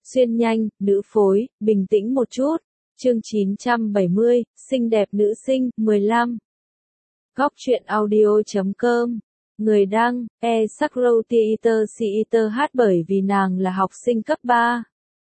Xuyên nhanh, nữ phối, bình tĩnh một chút. Chương 970, xinh đẹp nữ sinh, 15. Góc truyện audio.com. Người đăng, Sakrotheater hát bởi vì nàng là học sinh cấp 3.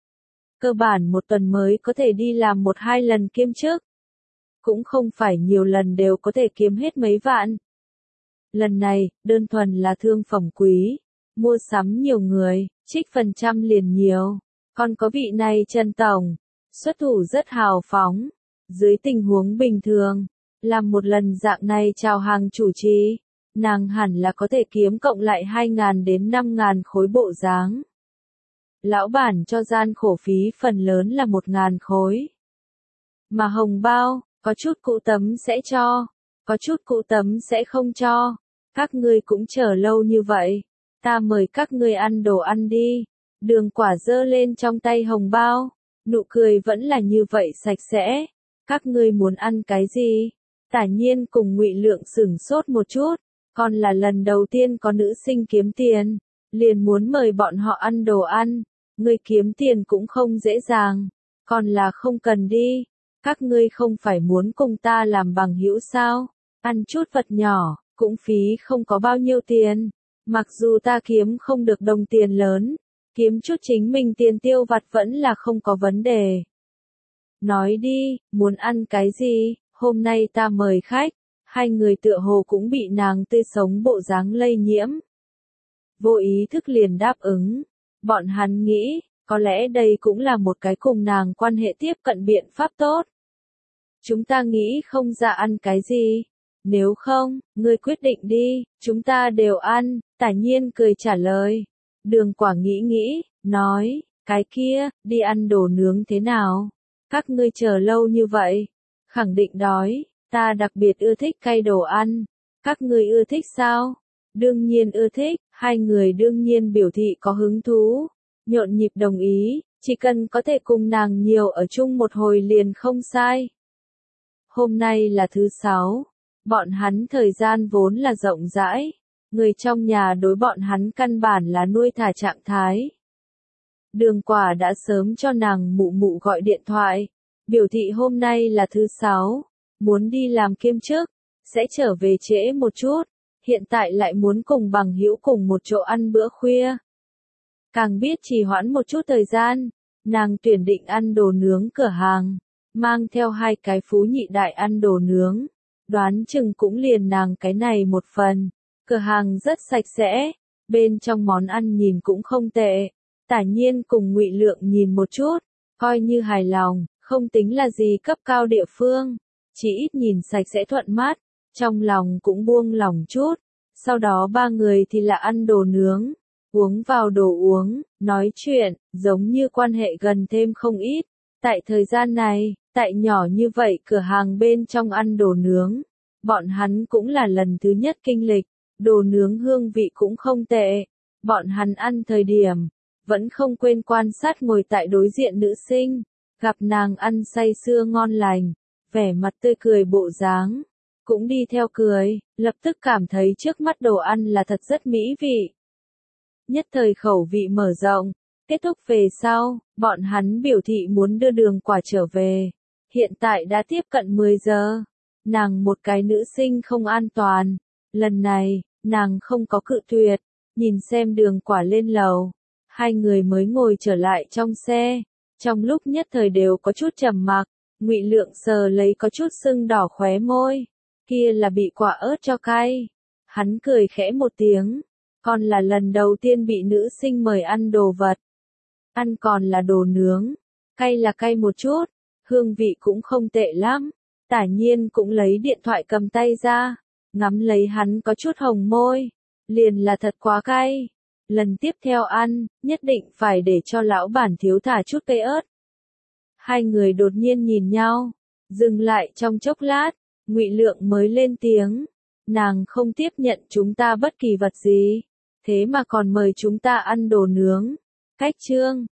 Cơ bản một tuần mới có thể đi làm 1-2 lần kiêm chức. Cũng không phải nhiều lần đều có thể kiếm hết mấy vạn. Lần này, đơn thuần là thương phẩm quý. Mua sắm nhiều người, trích phần trăm liền nhiều. Còn có vị này Trần Tổng, xuất thủ rất hào phóng. Dưới tình huống bình thường, làm một lần dạng này chào hàng chủ trì, nàng hẳn là có thể kiếm cộng lại 2.000 đến 5.000 khối bộ dáng. Lão bản cho gian khổ phí phần lớn là 1.000 khối. Mà hồng bao, có chút cụ tấm sẽ cho, có chút cụ tấm sẽ không cho. Các ngươi cũng chờ lâu như vậy, ta mời các ngươi ăn đồ ăn đi. Đường Quả giơ lên trong tay hồng bao, nụ cười vẫn là như vậy sạch sẽ. Các ngươi muốn ăn cái gì? Tả Nhiên cùng Ngụy Lượng sửng sốt một chút, còn là lần đầu tiên có nữ sinh kiếm tiền, liền muốn mời bọn họ ăn đồ ăn. Ngươi kiếm tiền cũng không dễ dàng, còn là không cần đi. Các ngươi không phải muốn cùng ta làm bằng hữu sao? Ăn chút vật nhỏ, cũng phí không có bao nhiêu tiền. Mặc dù ta kiếm không được đồng tiền lớn, kiếm chút chính mình tiền tiêu vặt vẫn là không có vấn đề. Nói đi, muốn ăn cái gì? Hôm nay ta mời khách. Hai người tựa hồ cũng bị nàng tươi sống bộ dáng lây nhiễm. Vô ý thức liền đáp ứng. Bọn hắn nghĩ, có lẽ đây cũng là một cái cùng nàng quan hệ tiếp cận biện pháp tốt. Chúng ta nghĩ không ra ăn cái gì. Nếu không, ngươi quyết định đi, chúng ta đều ăn. Tả Nhiên cười trả lời. Đường Quả nghĩ, nói, cái kia, đi ăn đồ nướng thế nào? Các ngươi chờ lâu như vậy, khẳng định đói, ta đặc biệt ưa thích cay đồ ăn. Các ngươi ưa thích sao? Đương nhiên ưa thích, hai người đương nhiên biểu thị có hứng thú. Nhộn nhịp đồng ý, chỉ cần có thể cùng nàng nhiều ở chung một hồi liền không sai. Hôm nay là thứ 6, bọn hắn thời gian vốn là rộng rãi, người trong nhà đối bọn hắn căn bản là nuôi thả trạng thái. Đường Quả đã sớm cho nàng mụ mụ gọi điện thoại, biểu thị hôm nay là thứ 6, muốn đi làm kiêm chức, sẽ trở về trễ một chút, hiện tại lại muốn cùng bằng hữu cùng một chỗ ăn bữa khuya. Càng biết trì hoãn một chút thời gian, nàng tuyển định ăn đồ nướng cửa hàng, mang theo 2 cái phú nhị đại ăn đồ nướng, đoán chừng cũng liền nàng cái này một phần. Cửa hàng rất sạch sẽ, bên trong món ăn nhìn cũng không tệ. Tả Nhiên cùng Ngụy Lượng nhìn một chút, coi như hài lòng, không tính là gì cấp cao địa phương, chỉ ít nhìn sạch sẽ thuận mắt, trong lòng cũng buông lòng chút. Sau đó 3 người thì là ăn đồ nướng, uống vào đồ uống, nói chuyện, giống như quan hệ gần thêm không ít. Tại thời gian này, tại nhỏ như vậy cửa hàng bên trong ăn đồ nướng, bọn hắn cũng là lần thứ nhất kinh lịch, đồ nướng hương vị cũng không tệ. Bọn hắn ăn thời điểm, vẫn không quên quan sát ngồi tại đối diện nữ sinh, gặp nàng ăn say sưa ngon lành, vẻ mặt tươi cười bộ dáng, cũng đi theo cười, lập tức cảm thấy trước mắt đồ ăn là thật rất mỹ vị. Nhất thời khẩu vị mở rộng, kết thúc về sau, bọn hắn biểu thị muốn đưa Đường Quả trở về. Hiện tại đã tiếp cận 10 giờ, nàng một cái nữ sinh không an toàn, lần này, nàng không có cự tuyệt, nhìn xem Đường Quả lên lầu. Hai người mới ngồi trở lại trong xe, trong lúc nhất thời đều có chút trầm mặc. Ngụy Lượng sờ lấy có chút sưng đỏ khóe môi, kia là bị quả ớt cho cay. Hắn cười khẽ một tiếng, còn là lần đầu tiên bị nữ sinh mời ăn đồ vật. Ăn còn là đồ nướng, cay là cay một chút, hương vị cũng không tệ lắm. Tả Nhiên cũng lấy điện thoại cầm tay ra, ngắm lấy hắn có chút hồng môi, liền là thật quá cay. Lần tiếp theo ăn, nhất định phải để cho lão bản thiếu thả chút cây ớt. Hai người đột nhiên nhìn nhau, dừng lại trong chốc lát, Ngụy Lượng mới lên tiếng, nàng không tiếp nhận chúng ta bất kỳ vật gì, thế mà còn mời chúng ta ăn đồ nướng. Cách trương,